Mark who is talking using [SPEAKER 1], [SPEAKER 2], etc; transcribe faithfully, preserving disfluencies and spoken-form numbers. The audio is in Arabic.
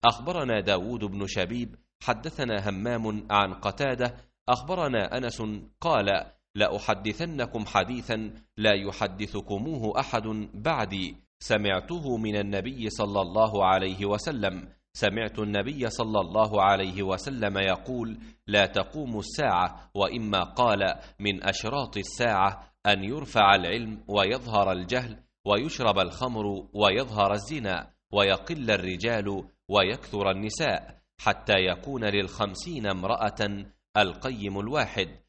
[SPEAKER 1] أخبرنا داود بن شبيب حدثنا همام عن قتادة أخبرنا أنس قال: لأحدثنكم حديثا لا يحدثكموه أحد بعدي، سمعته من النبي صلى الله عليه وسلم. سمعت النبي صلى الله عليه وسلم يقول: لا تقوم الساعة، وإما قال من أشراط الساعة أن يرفع العلم ويظهر الجهل، ويشرب الخمر ويظهر الزنا، ويقل الرجال ويكثر النساء، حتى يكون للخمسين امرأة القيم الواحد،